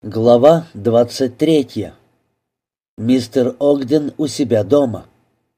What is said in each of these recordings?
Глава 23. Мистер Огден у себя дома.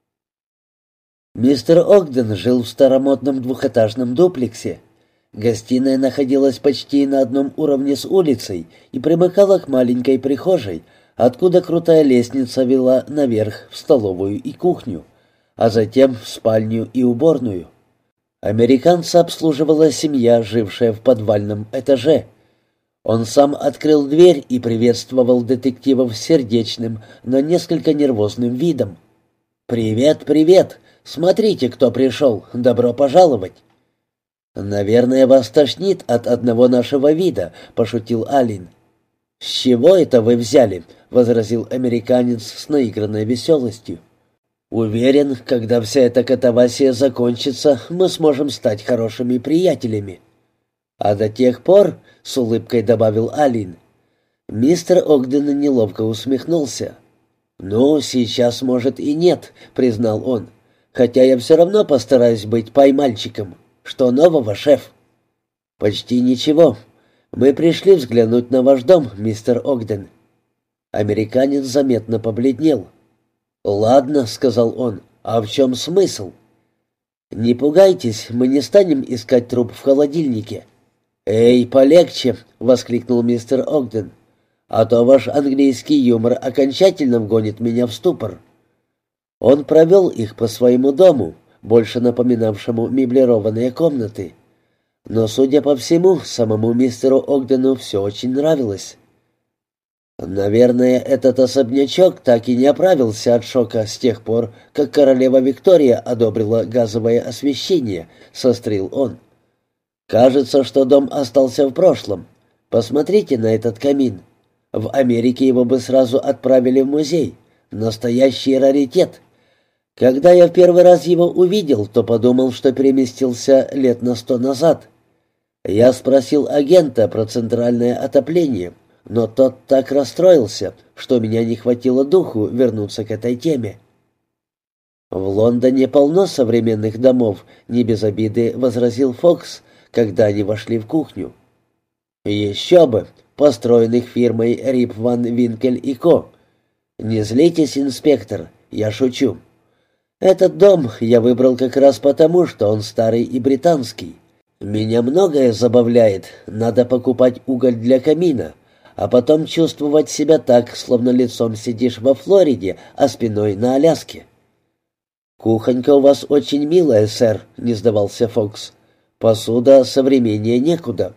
Мистер Огден жил в старомодном двухэтажном дуплексе. Гостиная находилась почти на одном уровне с улицей и примыкала к маленькой прихожей, откуда крутая лестница вела наверх в столовую и кухню, а затем в спальню и уборную. Американца обслуживала семья, жившая в подвальном этаже. Он сам открыл дверь и приветствовал детективов с сердечным, но несколько нервозным видом. «Привет, привет! Смотрите, кто пришел! Добро пожаловать!» «Наверное, вас тошнит от одного нашего вида», — пошутил Алин. «С чего это вы взяли?» — возразил американец с наигранной веселостью. «Уверен, когда вся эта катавасия закончится, мы сможем стать хорошими приятелями». «А до тех пор», — с улыбкой добавил Алин. Мистер Огден неловко усмехнулся. «Ну, сейчас, может, и нет», — признал он. «Хотя я все равно постараюсь быть поймальчиком. Что нового, шеф?» «Почти ничего. Мы пришли взглянуть на ваш дом, мистер Огден». Американец заметно побледнел. «Ладно», — сказал он, — «а в чем смысл?» «Не пугайтесь, мы не станем искать труп в холодильнике». «Эй, полегче!» — воскликнул мистер Огден. «А то ваш английский юмор окончательно вгонит меня в ступор». Он провел их по своему дому, больше напоминавшему меблированные комнаты. Но, судя по всему, самому мистеру Огдену все очень нравилось. «Наверное, этот особнячок так и не оправился от шока с тех пор, как королева Виктория одобрила газовое освещение», — сострил он. «Кажется, что дом остался в прошлом. Посмотрите на этот камин. В Америке его бы сразу отправили в музей. Настоящий раритет. Когда я в первый раз его увидел, то подумал, что переместился лет на 100 назад. Я спросил агента про центральное отопление, но тот так расстроился, что у меня не хватило духу вернуться к этой теме». «В Лондоне полно современных домов», — не без обиды возразил Фокс, когда они вошли в кухню. «Еще бы, построенных фирмой Рип Ван Винкель и Ко. Не злитесь, инспектор, я шучу. Этот дом я выбрал как раз потому, что он старый и британский. Меня многое забавляет, надо покупать уголь для камина, а потом чувствовать себя так, словно лицом сидишь во Флориде, а спиной на Аляске». «Кухонька у вас очень милая, сэр», — не сдавался Фокс. «Посуда современнее некуда».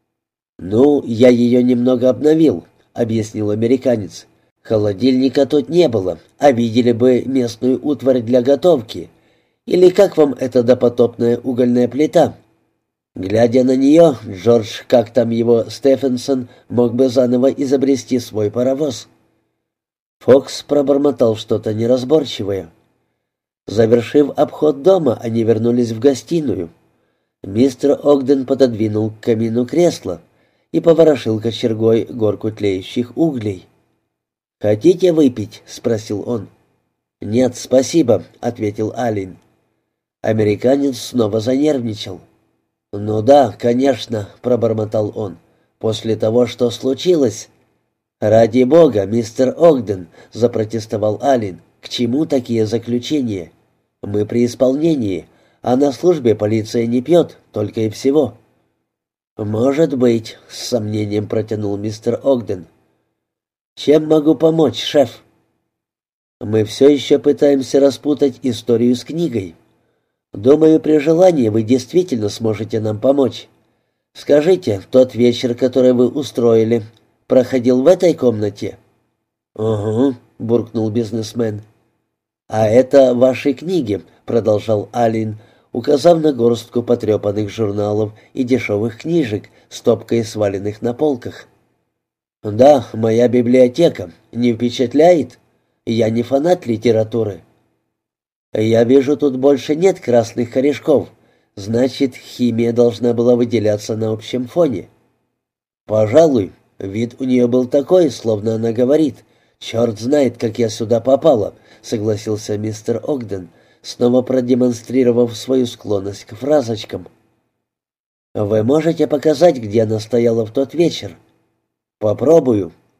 «Ну, я ее немного обновил», — объяснил американец. «Холодильника тут не было, а видели бы местную утварь для готовки. Или как вам эта допотопная угольная плита? Глядя на нее, Джордж, как там его, Стефенсон, мог бы заново изобрести свой паровоз». Фокс пробормотал что-то неразборчивое. Завершив обход дома, они вернулись в гостиную. Мистер Огден пододвинул к камину кресло и поворошил кочергой горку тлеющих углей. «Хотите выпить?» — спросил он. «Нет, спасибо», — ответил Алин. Американец снова занервничал. «Ну да, конечно», — пробормотал он. «После того, что случилось...» «Ради бога, мистер Огден», — запротестовал Алин. «К чему такие заключения? Мы при исполнении, а на службе полиция не пьет, только и всего». «Может быть», — с сомнением протянул мистер Огден. «Чем могу помочь, шеф?» «Мы все еще пытаемся распутать историю с книгой. Думаю, при желании вы действительно сможете нам помочь. Скажите, тот вечер, который вы устроили, проходил в этой комнате?» «Угу», — буркнул бизнесмен. «А это ваши книги», — продолжал Алин, указав на горстку потрепанных журналов и дешевых книжек, стопкой сваленных на полках. «Да, моя библиотека. Не впечатляет? Я не фанат литературы». «Я вижу, тут больше нет красных корешков. Значит, химия должна была выделяться на общем фоне». «Пожалуй. Вид у нее был такой, словно она говорит: «Черт знает, как я сюда попала», — согласился мистер Огден, снова продемонстрировав свою склонность к фразочкам. «Вы можете показать, где она стояла в тот вечер?» «Попробую.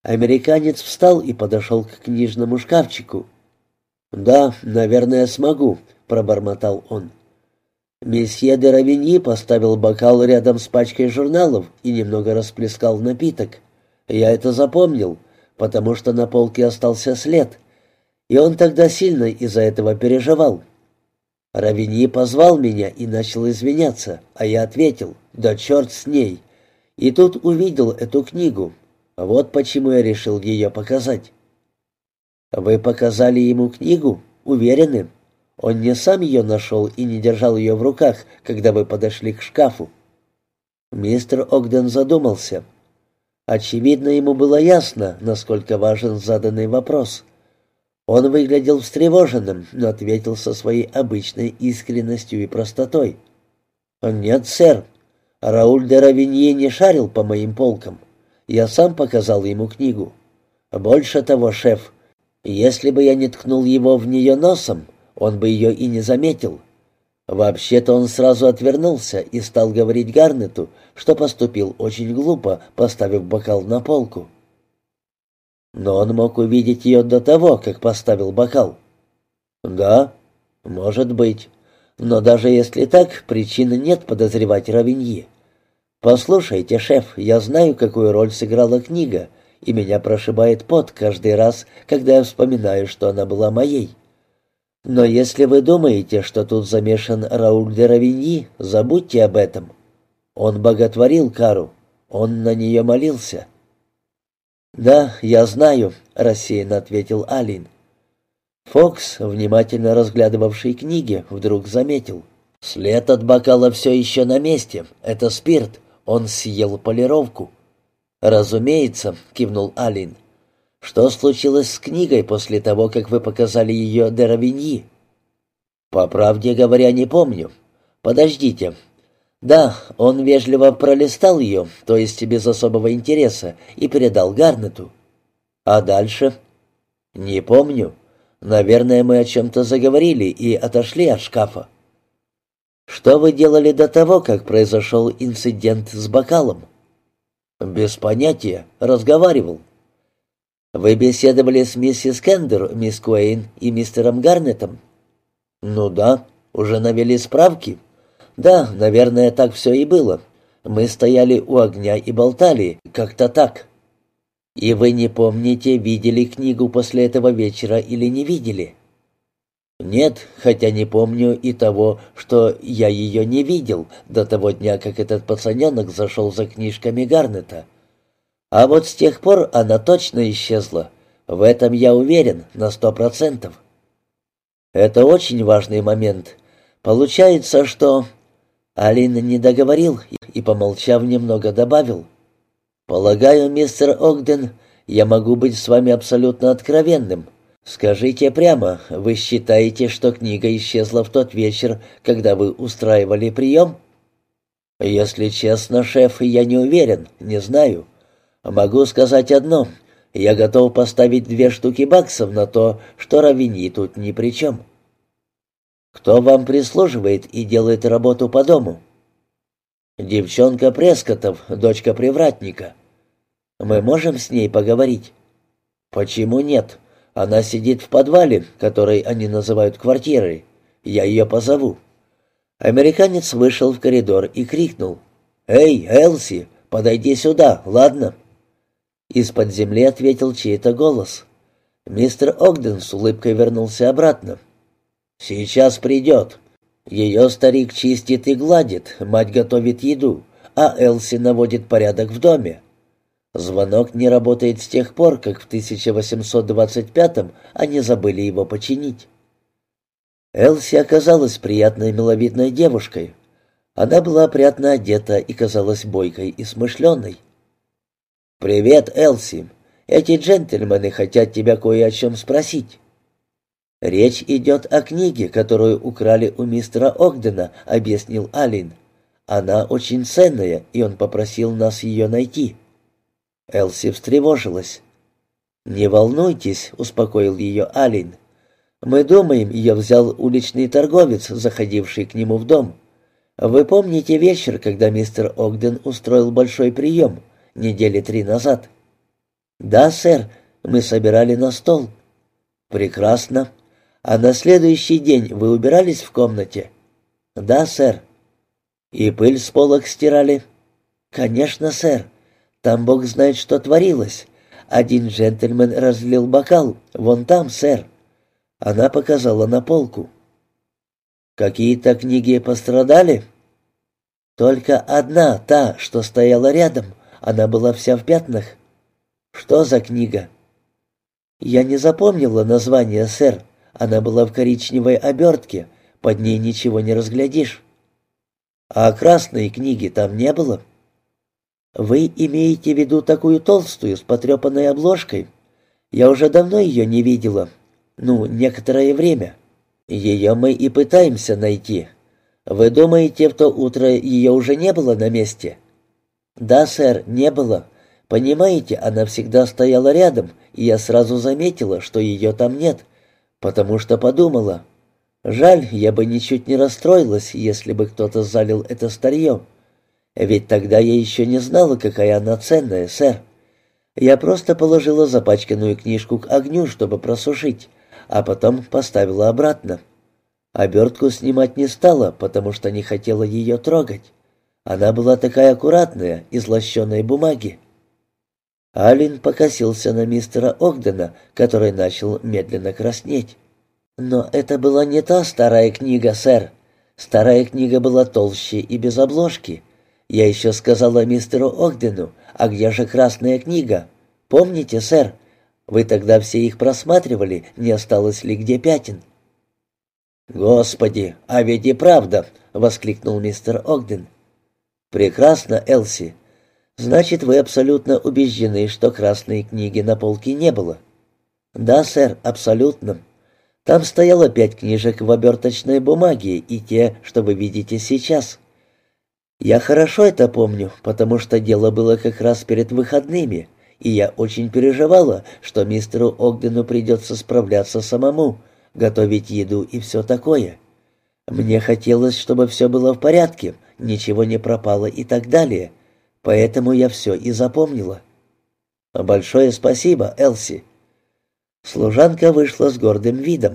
Американец встал и подошел к книжному шкафчику. «Да, наверное, смогу», — пробормотал он. Месье де Равиньи поставил бокал рядом с пачкой журналов и немного расплескал напиток. Я это запомнил, потому что на полке остался след, и он тогда сильно из-за этого переживал. Равиньи позвал меня и начал извиняться, а я ответил: «Да черт с ней!» И тут увидел эту книгу. Вот почему я решил ее показать. «Вы показали ему книгу? Уверены? Он не сам ее нашел и не держал ее в руках, когда вы подошли к шкафу?» Мистер Огден задумался. Очевидно, ему было ясно, насколько важен заданный вопрос. Он выглядел встревоженным, но ответил со своей обычной искренностью и простотой. «Нет, сэр, Рауль де Равиньи не шарил по моим полкам. Я сам показал ему книгу. Больше того, шеф, если бы я не ткнул его в нее носом, он бы ее и не заметил. Вообще-то он сразу отвернулся и стал говорить Гарнету, что поступил очень глупо, поставив бокал на полку. Но он мог увидеть ее до того, как поставил бокал. Да, может быть. Но даже если так, причины нет подозревать Равиньи. Послушайте, шеф, я знаю, какую роль сыграла книга, и меня прошибает пот каждый раз, когда я вспоминаю, что она была моей. Но если вы думаете, что тут замешан Рауль де Равиньи, забудьте об этом. Он боготворил Кару, он на нее молился». «Да, я знаю», — рассеянно ответил Алин. Фокс, внимательно разглядывавший книги, вдруг заметил. «След от бокала все еще на месте. Это спирт. Он съел полировку». «Разумеется», — кивнул Алин. «Что случилось с книгой после того, как вы показали ее де Равиньи?» «По правде говоря, не помню. Подождите. Да, он вежливо пролистал ее, то есть без особого интереса, и передал Гарнету. А дальше?» «Не помню. Наверное, мы о чем-то заговорили и отошли от шкафа». «Что вы делали до того, как произошел инцидент с бокалом?» «Без понятия. Разговаривал». «Вы беседовали с миссис Кендер, мисс Куэйн и мистером Гарнетом?» «Ну да. Уже навели справки?» «Да, наверное, так все и было. Мы стояли у огня и болтали, как-то так». «И вы не помните, видели книгу после этого вечера или не видели?» «Нет, хотя не помню и того, что я ее не видел до того дня, как этот пацаненок зашел за книжками Гарнета. А вот с тех пор она точно исчезла. В этом я уверен на 100%. Это очень важный момент. Получается, что...» Алин не договорил и, помолчав, немного добавил. «Полагаю, мистер Огден, я могу быть с вами абсолютно откровенным. Скажите прямо, вы считаете, что книга исчезла в тот вечер, когда вы устраивали прием?» «Если честно, шеф, я не уверен, не знаю. Могу сказать одно. Я готов поставить 2 штуки баксов на то, что Равиньи тут ни при чем». «Кто вам прислуживает и делает работу по дому?» «Девчонка Прескоттов, дочка привратника». «Мы можем с ней поговорить?» «Почему нет? Она сидит в подвале, который они называют квартирой. Я ее позову». Американец вышел в коридор и крикнул: «Эй, Элси, подойди сюда, ладно?» Из-под земли ответил чей-то голос. Мистер Огден с улыбкой вернулся обратно. «Сейчас придет. Ее старик чистит и гладит, мать готовит еду, а Элси наводит порядок в доме. Звонок не работает с тех пор, как в 1825-м они забыли его починить». Элси оказалась приятной миловидной девушкой. Она была опрятно одета и казалась бойкой и смышленой. «Привет, Элси. Эти джентльмены хотят тебя кое о чем спросить». «Речь идет о книге, которую украли у мистера Огдена», — объяснил Алин. «Она очень ценная, и он попросил нас ее найти». Элси встревожилась. «Не волнуйтесь», — успокоил ее Алин. «Мы думаем, ее взял уличный торговец, заходивший к нему в дом. Вы помните вечер, когда мистер Огден устроил большой прием, недели 3 назад?» «Да, сэр, мы собирали на стол». «Прекрасно. А на следующий день вы убирались в комнате?» «Да, сэр». «И пыль с полок стирали?» «Конечно, сэр. Там бог знает, что творилось. Один джентльмен разлил бокал. Вон там, сэр». Она показала на полку. «Какие-то книги пострадали?» «Только одна, та, что стояла рядом. Она была вся в пятнах». «Что за книга?» «Я не запомнила название, сэр. Она была в коричневой обертке. Под ней ничего не разглядишь». «А красной книги там не было?» «Вы имеете в виду такую толстую, с потрепанной обложкой? Я уже давно ее не видела. Ну, некоторое время. Ее мы и пытаемся найти. Вы думаете, в то утро ее уже не было на месте?» «Да, сэр, не было. Понимаете, она всегда стояла рядом, и я сразу заметила, что ее там нет, потому что подумала. Жаль, я бы ничуть не расстроилась, если бы кто-то залил это старье. Ведь тогда я еще не знала, какая она ценная, сэр. Я просто положила запачканную книжку к огню, чтобы просушить, а потом поставила обратно. Обертку снимать не стала, потому что не хотела ее трогать. Она была такая аккуратная, из лощеной бумаги». Аллен покосился на мистера Огдена, который начал медленно краснеть. «Но это была не та старая книга, сэр. Старая книга была толще и без обложки. Я еще сказала мистеру Огдену, а где же красная книга? Помните, сэр? Вы тогда все их просматривали, не осталось ли где пятен?» «Господи, а ведь и правда!» — воскликнул мистер Огден. «Прекрасно, Элси. Значит, вы абсолютно убеждены, что красной книги на полке не было?» «Да, сэр, абсолютно. Там стояло 5 книжек в оберточной бумаге и те, что вы видите сейчас. Я хорошо это помню, потому что дело было как раз перед выходными, и я очень переживала, что мистеру Огдену придется справляться самому, готовить еду и все такое. Мне хотелось, чтобы все было в порядке, ничего не пропало и так далее, поэтому я все и запомнила». «Большое спасибо, Элси». Служанка вышла с гордым видом.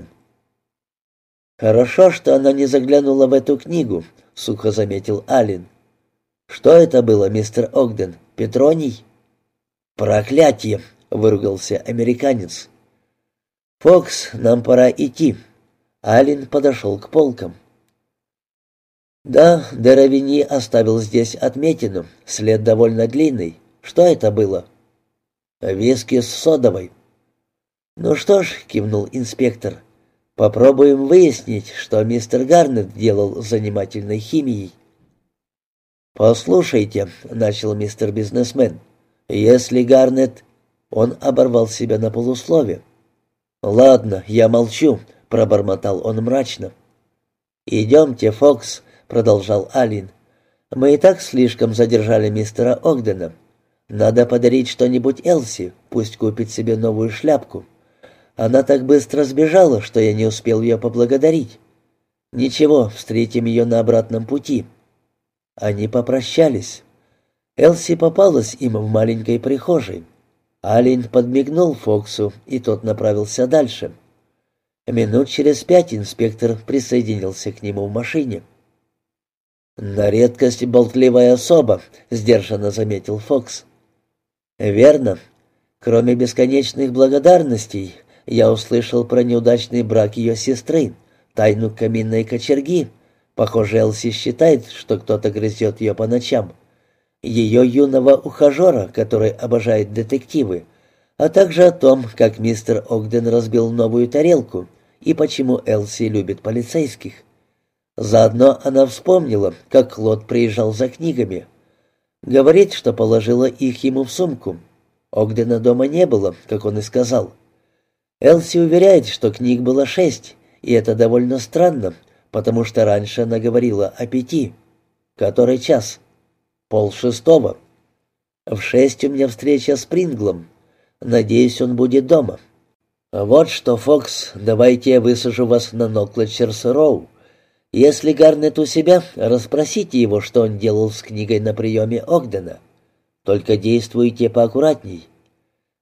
«Хорошо, что она не заглянула в эту книгу», — сухо заметил Аллен. «Что это было, мистер Огден? Петроний?» «Проклятие!» — выругался американец. «Фокс, нам пора идти». Аллен подошел к полкам. «Да, Деравини оставил здесь отметину. След довольно длинный. Что это было?» «Виски с содовой». «Ну что ж», — кивнул инспектор, — «попробуем выяснить, что мистер Гарнет делал с занимательной химией». «Послушайте», — начал мистер бизнесмен, — «если Гарнет...» Он оборвал себя на полуслове. «Ладно, я молчу», — пробормотал он мрачно. «Идемте, Фокс», — продолжал Аллен. «Мы и так слишком задержали мистера Огдена. Надо подарить что-нибудь Элси, пусть купит себе новую шляпку. Она так быстро сбежала, что я не успел ее поблагодарить. Ничего, встретим ее на обратном пути». Они попрощались. Элси попалась им в маленькой прихожей. Аллен подмигнул Фоксу, и тот направился дальше. Минут через 5 инспектор присоединился к нему в машине. «На редкость болтливая особа», — сдержанно заметил Фокс. «Верно. Кроме бесконечных благодарностей, я услышал про неудачный брак ее сестры, тайну каминной кочерги. Похоже, Элси считает, что кто-то грызет ее по ночам. Ее юного ухажера, который обожает детективы, а также о том, как мистер Огден разбил новую тарелку и почему Элси любит полицейских. Заодно она вспомнила, как Клод приезжал за книгами. Говорит, что положила их ему в сумку. Огдена дома не было, как он и сказал. Элси уверяет, что книг было 6, и это довольно странно, потому что раньше она говорила о 5. Который час? 5:30. В 6 у меня встреча с Принглом. Надеюсь, он будет дома. Вот что, Фокс, давайте я высажу вас на Ноклетчерс-Роу. Если Гарнет у себя, расспросите его, что он делал с книгой на приеме Огдена. Только действуйте поаккуратней.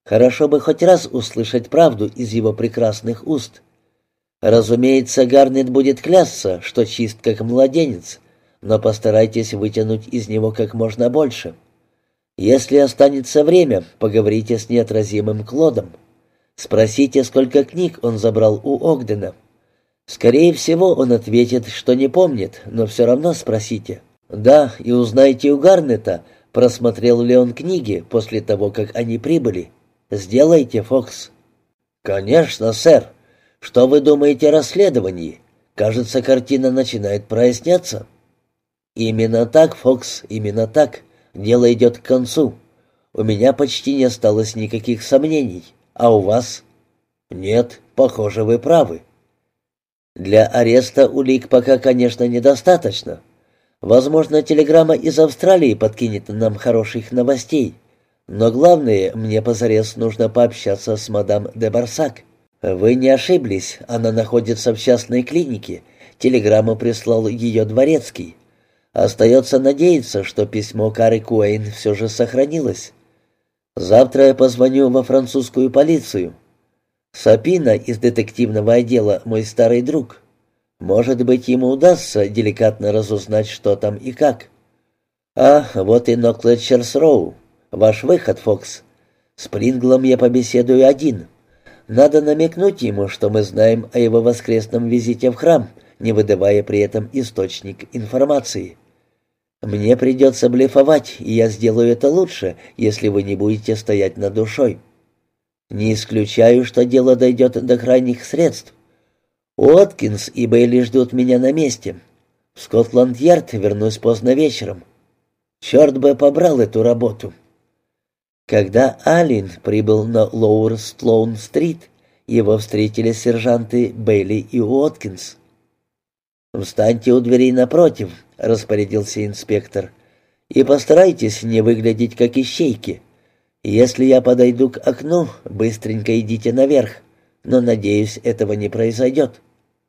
Хорошо бы хоть раз услышать правду из его прекрасных уст. Разумеется, Гарнет будет клясться, что чист как младенец, но постарайтесь вытянуть из него как можно больше. Если останется время, поговорите с неотразимым Клодом. Спросите, сколько книг он забрал у Огдена. Скорее всего, он ответит, что не помнит, но все равно спросите. Да, и узнайте у Гарнета, просмотрел ли он книги после того, как они прибыли. Сделайте, Фокс. Конечно, сэр. Что вы думаете о расследовании? Кажется, картина начинает проясняться. Именно так, Фокс, именно так. Дело идет к концу. У меня почти не осталось никаких сомнений. А у вас? Нет, похоже, вы правы. Для ареста улик пока, конечно, недостаточно. Возможно, телеграмма из Австралии подкинет нам хороших новостей. Но главное, мне позарез нужно пообщаться с мадам де Барсак. Вы не ошиблись, она находится в частной клинике. Телеграмму прислал ее дворецкий. Остается надеяться, что письмо Кары Куэйн все же сохранилось. Завтра я позвоню во французскую полицию. Сапина из детективного отдела мой старый друг. Может быть, ему удастся деликатно разузнать, что там и как. А, вот и Ноклетчерс-Роу. Ваш выход, Фокс. С Принглом я побеседую один. Надо намекнуть ему, что мы знаем о его воскресном визите в храм, не выдавая при этом источник информации. Мне придется блефовать, и я сделаю это лучше, если вы не будете стоять над душой. Не исключаю, что дело дойдет до крайних средств. Уоткинс и Бейли ждут меня на месте. В Скотланд-Ярд вернусь поздно вечером. Черт бы побрал эту работу. Когда Аллен прибыл на Лоуэр-Слоун-стрит, его встретили сержанты Бейли и Уоткинс. «Встаньте у дверей напротив», — распорядился инспектор, — «и постарайтесь не выглядеть как ищейки. Если я подойду к окну, быстренько идите наверх, но, надеюсь, этого не произойдет».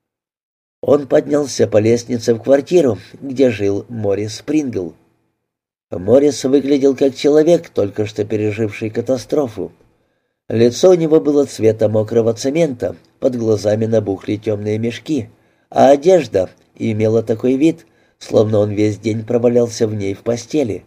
Он поднялся по лестнице в квартиру, где жил Моррис Прингл. Моррис выглядел как человек, только что переживший катастрофу. Лицо у него было цвета мокрого цемента, под глазами набухли темные мешки, а одежда имела такой вид, словно он весь день провалялся в ней в постели.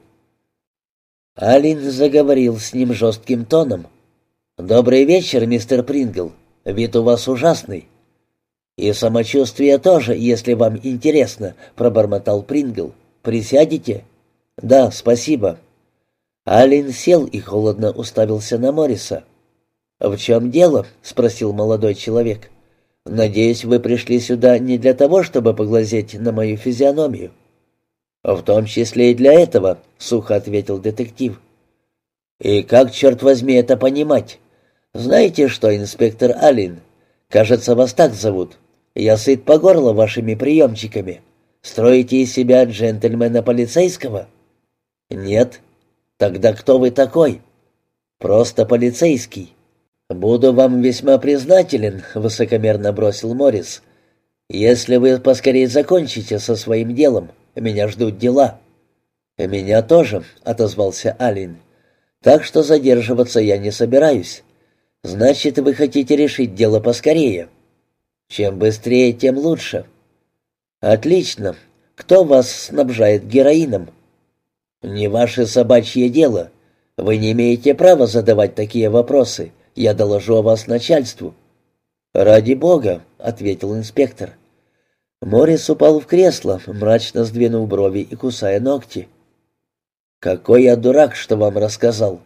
Аллен заговорил с ним жестким тоном. «Добрый вечер, мистер Прингл. Вид у вас ужасный». «И самочувствие тоже, если вам интересно», — пробормотал Прингл. «Присядете?» «Да, спасибо». Аллен сел и холодно уставился на Морриса. «В чем дело?» — спросил молодой человек. «Надеюсь, вы пришли сюда не для того, чтобы поглазеть на мою физиономию». «В том числе и для этого», — сухо ответил детектив. «И как, черт возьми, это понимать? Знаете что, инспектор Аллен, кажется, вас так зовут. Я сыт по горло вашими приемчиками. Строите из себя джентльмена полицейского?» «Нет». «Тогда кто вы такой?» «Просто полицейский». «Буду вам весьма признателен», — высокомерно бросил Моррис. «Если вы поскорее закончите со своим делом. Меня ждут дела». «Меня тоже», — отозвался Аллен. «Так что задерживаться я не собираюсь. Значит, вы хотите решить дело поскорее. Чем быстрее, тем лучше». «Отлично. Кто вас снабжает героином?» «Не ваше собачье дело. Вы не имеете права задавать такие вопросы. Я доложу о вас начальству». «Ради бога», — ответил инспектор. Моррис упал в кресло, мрачно сдвинув брови и кусая ногти. «Какой я дурак, что вам рассказал».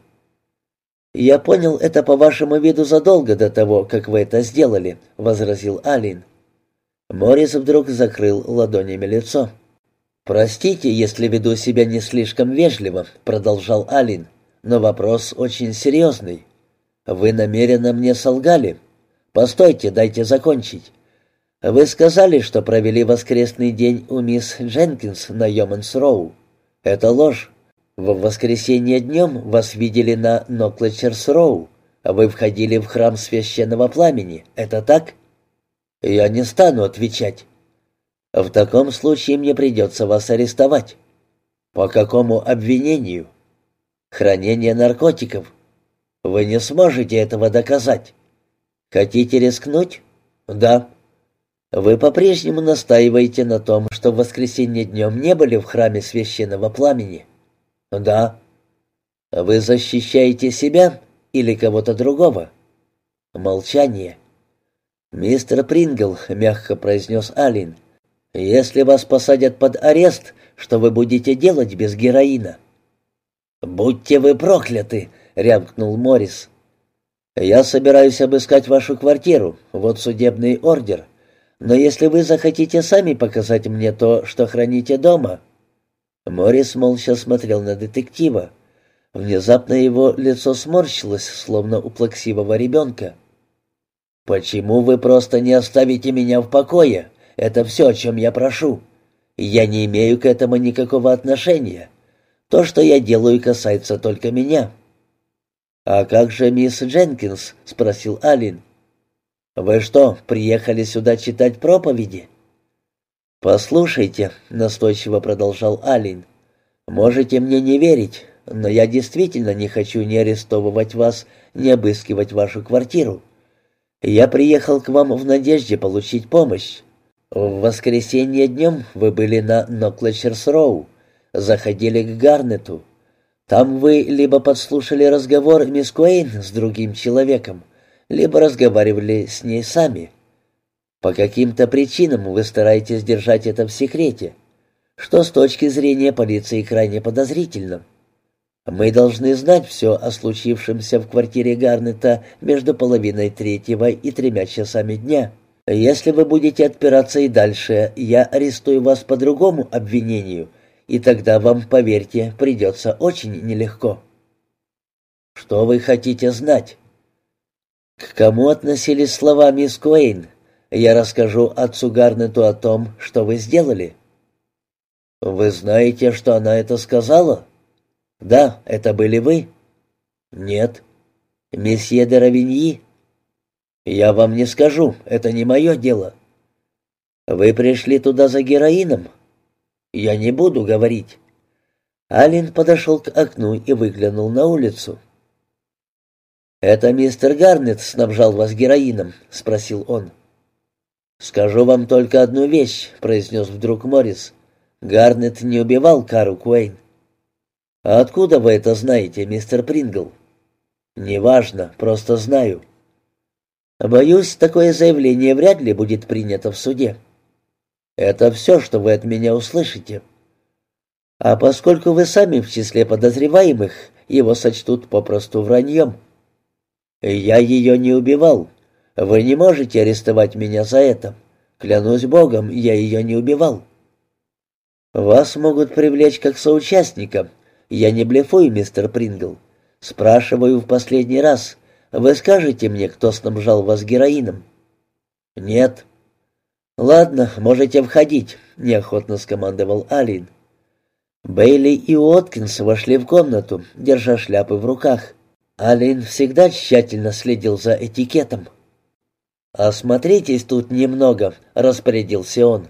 «Я понял это по вашему виду задолго до того, как вы это сделали», — возразил Аллен. Моррис вдруг закрыл ладонями лицо. «Простите, если веду себя не слишком вежливо», — продолжал Аллен, — «но вопрос очень серьезный. Вы намеренно мне солгали. Постойте, дайте закончить. Вы сказали, что провели воскресный день у мисс Дженкинс на Йоманс-Роу. Это ложь. В воскресенье днем вас видели на Ноклетчерс-Роу. Вы входили в храм священного пламени. Это так?» «Я не стану отвечать». «В таком случае мне придется вас арестовать». «По какому обвинению?» «Хранение наркотиков». Вы не сможете этого доказать. Хотите рискнуть? Да. Вы по-прежнему настаиваете на том, что в воскресенье днем не были в храме священного пламени? Да. Вы защищаете себя или кого-то другого? Молчание. «Мистер Прингл», — мягко произнес Аллен, — «если вас посадят под арест, что вы будете делать без героина?» «Будьте вы прокляты!» — рявкнул Моррис. «Я собираюсь обыскать вашу квартиру, вот судебный ордер. Но если вы захотите сами показать мне то, что храните дома...» Моррис молча смотрел на детектива. Внезапно его лицо сморщилось, словно у плаксивого ребенка. «Почему вы просто не оставите меня в покое? Это все, о чем я прошу. Я не имею к этому никакого отношения. То, что я делаю, касается только меня». «А как же мисс Дженкинс?» — спросил Аллен. «Вы что, приехали сюда читать проповеди?» «Послушайте», — настойчиво продолжал Аллен, — «можете мне не верить, но я действительно не хочу ни арестовывать вас, ни обыскивать вашу квартиру. Я приехал к вам в надежде получить помощь. В воскресенье днем вы были на Ноклэчерс-Роу, заходили к Гарнету. Там вы либо подслушали разговор мисс Куэйн с другим человеком, либо разговаривали с ней сами. По каким-то причинам вы стараетесь держать это в секрете, что с точки зрения полиции крайне подозрительно. Мы должны знать все о случившемся в квартире Гарнета между 2:30 и 3 часами дня. Если вы будете отпираться и дальше, я арестую вас по другому обвинению, и тогда вам, поверьте, придется очень нелегко». «Что вы хотите знать?» «К кому относились слова мисс Куэйн? Я расскажу отцу Гарнету о том, что вы сделали». «Вы знаете, что она это сказала?» «Да, это были вы?» «Нет». «Месье де Равиньи?» «Я вам не скажу, это не мое дело». «Вы пришли туда за героином?» «Я не буду говорить». Аллен подошел к окну и выглянул на улицу. «Это мистер Гарнет снабжал вас героином?» — спросил он. «Скажу вам только одну вещь», — произнес вдруг Моррис. «Гарнет не убивал Кару Куэйн». «А откуда вы это знаете, мистер Прингл?» «Неважно, просто знаю». «Боюсь, такое заявление вряд ли будет принято в суде». «Это все, что вы от меня услышите». «А поскольку вы сами в числе подозреваемых, его сочтут попросту враньем». «Я ее не убивал. Вы не можете арестовать меня за это. Клянусь Богом, я ее не убивал». «Вас могут привлечь как соучастника. Я не блефую, мистер Прингл. Спрашиваю в последний раз. Вы скажете мне, кто снабжал вас героином?» «Нет». «Ладно, можете входить», — неохотно скомандовал Аллен. Бейли и Уоткинс вошли в комнату, держа шляпы в руках. Аллен всегда тщательно следил за этикетом. «Осмотритесь тут немного», — распорядился он.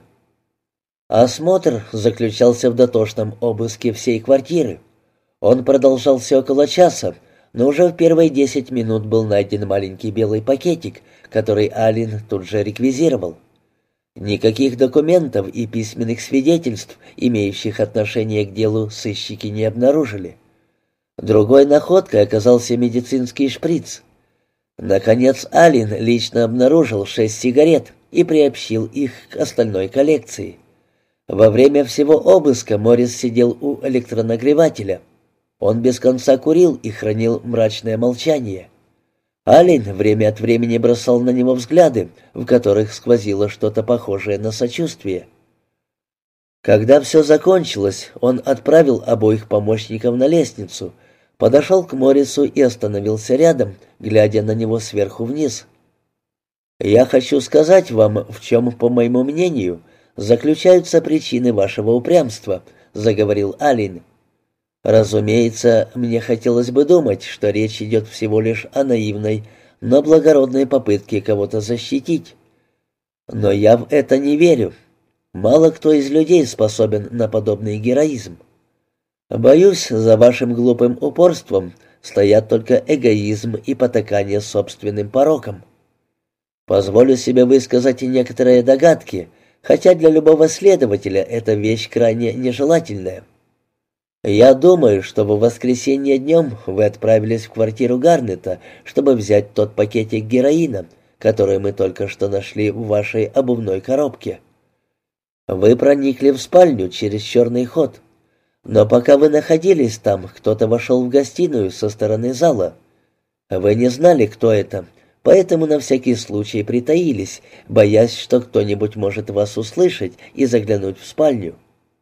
Осмотр заключался в дотошном обыске всей квартиры. Он продолжался около часа, но уже в первые 10 минут был найден маленький белый пакетик, который Аллен тут же реквизировал. Никаких документов и письменных свидетельств, имеющих отношение к делу, сыщики не обнаружили. Другой находкой оказался медицинский шприц. Наконец, Аллен лично обнаружил 6 сигарет и приобщил их к остальной коллекции. Во время всего обыска Моррис сидел у электронагревателя. Он без конца курил и хранил мрачное молчание. Аллен время от времени бросал на него взгляды, в которых сквозило что-то похожее на сочувствие. Когда все закончилось, он отправил обоих помощников на лестницу, подошел к Моррису и остановился рядом, глядя на него сверху вниз. «Я хочу сказать вам, в чем, по моему мнению, заключаются причины вашего упрямства», — заговорил Аллен. «Разумеется, мне хотелось бы думать, что речь идет всего лишь о наивной, но благородной попытке кого-то защитить. Но я в это не верю. Мало кто из людей способен на подобный героизм. Боюсь, за вашим глупым упорством стоят только эгоизм и потакание собственным порокам. Позволю себе высказать и некоторые догадки, хотя для любого следователя эта вещь крайне нежелательная. Я думаю, что в воскресенье днем вы отправились в квартиру Гарнета, чтобы взять тот пакетик героина, который мы только что нашли в вашей обувной коробке. Вы проникли в спальню через черный ход. Но пока вы находились там, кто-то вошел в гостиную со стороны зала. Вы не знали, кто это, поэтому на всякий случай притаились, боясь, что кто-нибудь может вас услышать и заглянуть в спальню.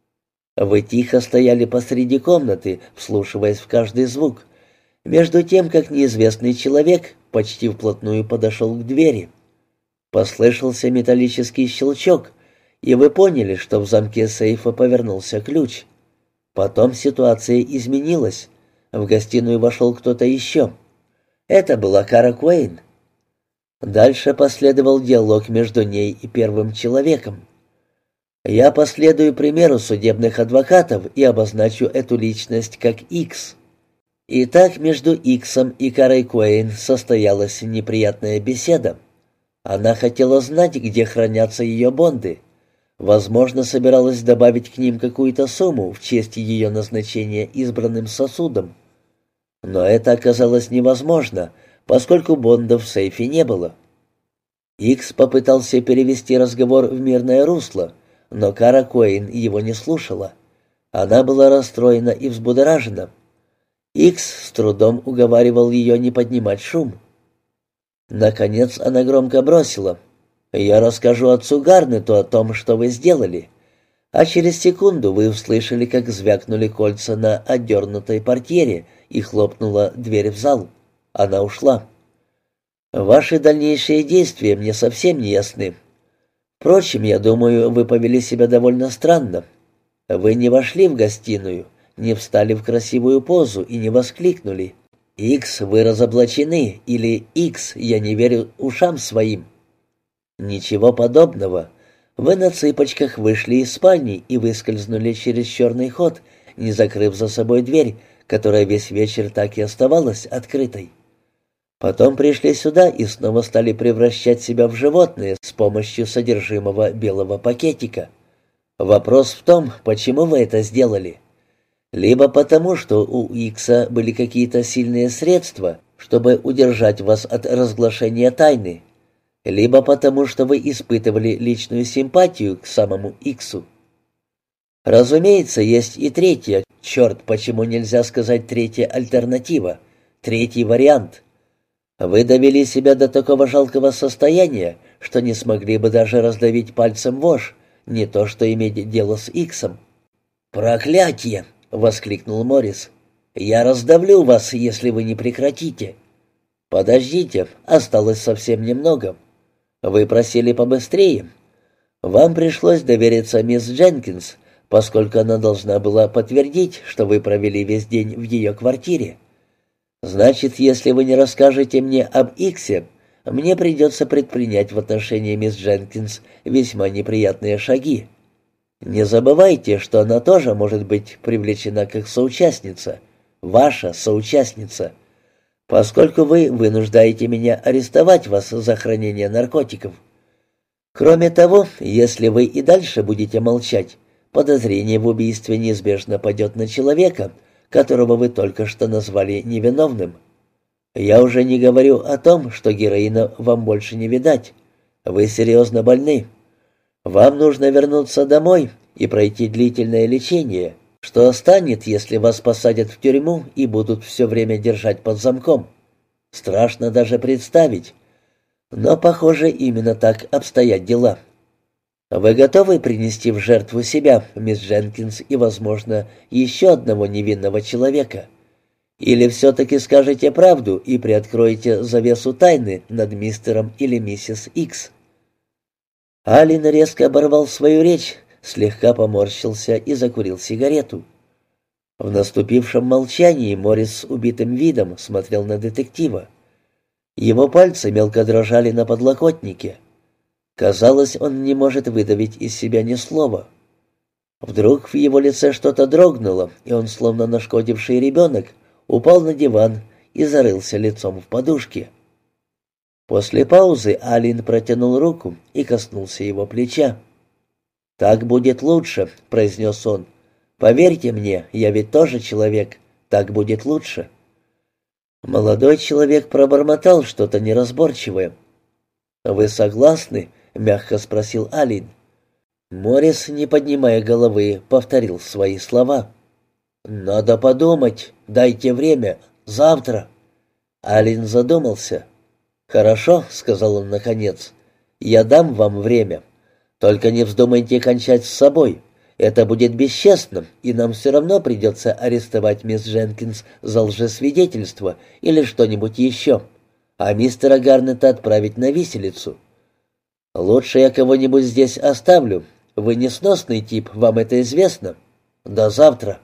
Вы тихо стояли посреди комнаты, вслушиваясь в каждый звук, между тем, как неизвестный человек почти вплотную подошел к двери. Послышался металлический щелчок, и вы поняли, что в замке сейфа повернулся ключ. Потом ситуация изменилась. В гостиную вошел кто-то еще. Это была Кара Куэйн. Дальше последовал диалог между ней и первым человеком. Я последую примеру судебных адвокатов и обозначу эту личность как Икс. Итак, между Иксом и Карой Куэйн состоялась неприятная беседа. Она хотела знать, где хранятся ее бонды. Возможно, собиралась добавить к ним какую-то сумму в честь ее назначения избранным сосудом. Но это оказалось невозможно, поскольку бондов в сейфе не было. Икс попытался перевести разговор в мирное русло, но Кара Куэйн его не слушала. Она была расстроена и взбудоражена. Икс с трудом уговаривал ее не поднимать шум. Наконец она громко бросила: «Я расскажу отцу Гарнету о том, что вы сделали». А через секунду вы услышали, как звякнули кольца на отдернутой портьере и хлопнула дверь в зал. Она ушла. Ваши дальнейшие действия мне совсем не ясны. Впрочем, я думаю, вы повели себя довольно странно. Вы не вошли в гостиную, не встали в красивую позу и не воскликнули: «Икс, вы разоблачены» или «Икс, я не верю ушам своим». Ничего подобного. Вы на цыпочках вышли из спальни и выскользнули через черный ход, не закрыв за собой дверь, которая весь вечер так и оставалась открытой. Потом пришли сюда и снова стали превращать себя в животное с помощью содержимого белого пакетика. Вопрос в том, почему вы это сделали. Либо потому, что у Икса были какие-то сильные средства, чтобы удержать вас от разглашения тайны, либо потому, что вы испытывали личную симпатию к самому Иксу. Разумеется, есть и третья, черт, почему нельзя сказать третья альтернатива, третий вариант. Вы довели себя до такого жалкого состояния, что не смогли бы даже раздавить пальцем вошь, не то что иметь дело с Иксом. «Проклятие!» — воскликнул Моррис. «Я раздавлю вас, если вы не прекратите». «Подождите, осталось совсем немного. Вы просили побыстрее. Вам пришлось довериться мисс Дженкинс, поскольку она должна была подтвердить, что вы провели весь день в ее квартире. Значит, если вы не расскажете мне об Иксе, мне придется предпринять в отношении мисс Дженкинс весьма неприятные шаги. Не забывайте, что она тоже может быть привлечена как соучастница, ваша соучастница, поскольку вы вынуждаете меня арестовать вас за хранение наркотиков. Кроме того, если вы и дальше будете молчать, подозрение в убийстве неизбежно падет на человека, которого вы только что назвали невиновным. Я уже не говорю о том, что героина вам больше не видать. Вы серьезно больны. Вам нужно вернуться домой и пройти длительное лечение. Что станет, если вас посадят в тюрьму и будут все время держать под замком? Страшно даже представить. Но, похоже, именно так обстоят дела. Вы готовы принести в жертву себя, мисс Дженкинс, и, возможно, еще одного невинного человека? Или все-таки скажете правду и приоткроете завесу тайны над мистером или миссис Икс?» Аллен резко оборвал свою речь, слегка поморщился и закурил сигарету. В наступившем молчании Моррис с убитым видом смотрел на детектива. Его пальцы мелко дрожали на подлокотнике. Казалось, он не может выдавить из себя ни слова. Вдруг в его лице что-то дрогнуло, и он, словно нашкодивший ребенок, упал на диван и зарылся лицом в подушки. После паузы Алин протянул руку и коснулся его плеча. «Так будет лучше», — произнес он. «Поверьте мне, я ведь тоже человек. Так будет лучше». Молодой человек пробормотал что-то неразборчивое. «Вы согласны?» — мягко спросил Алин. Моррис, не поднимая головы, повторил свои слова. «Надо подумать. Дайте время. Завтра». Алин задумался. «Хорошо», — сказал он наконец. «Я дам вам время. Только не вздумайте кончать с собой. Это будет бесчестно, и нам все равно придется арестовать мисс Дженкинс за лжесвидетельство или что-нибудь еще, а мистера Гарнета отправить на виселицу. Лучше я кого-нибудь здесь оставлю. Вы несносный тип, вам это известно. До завтра».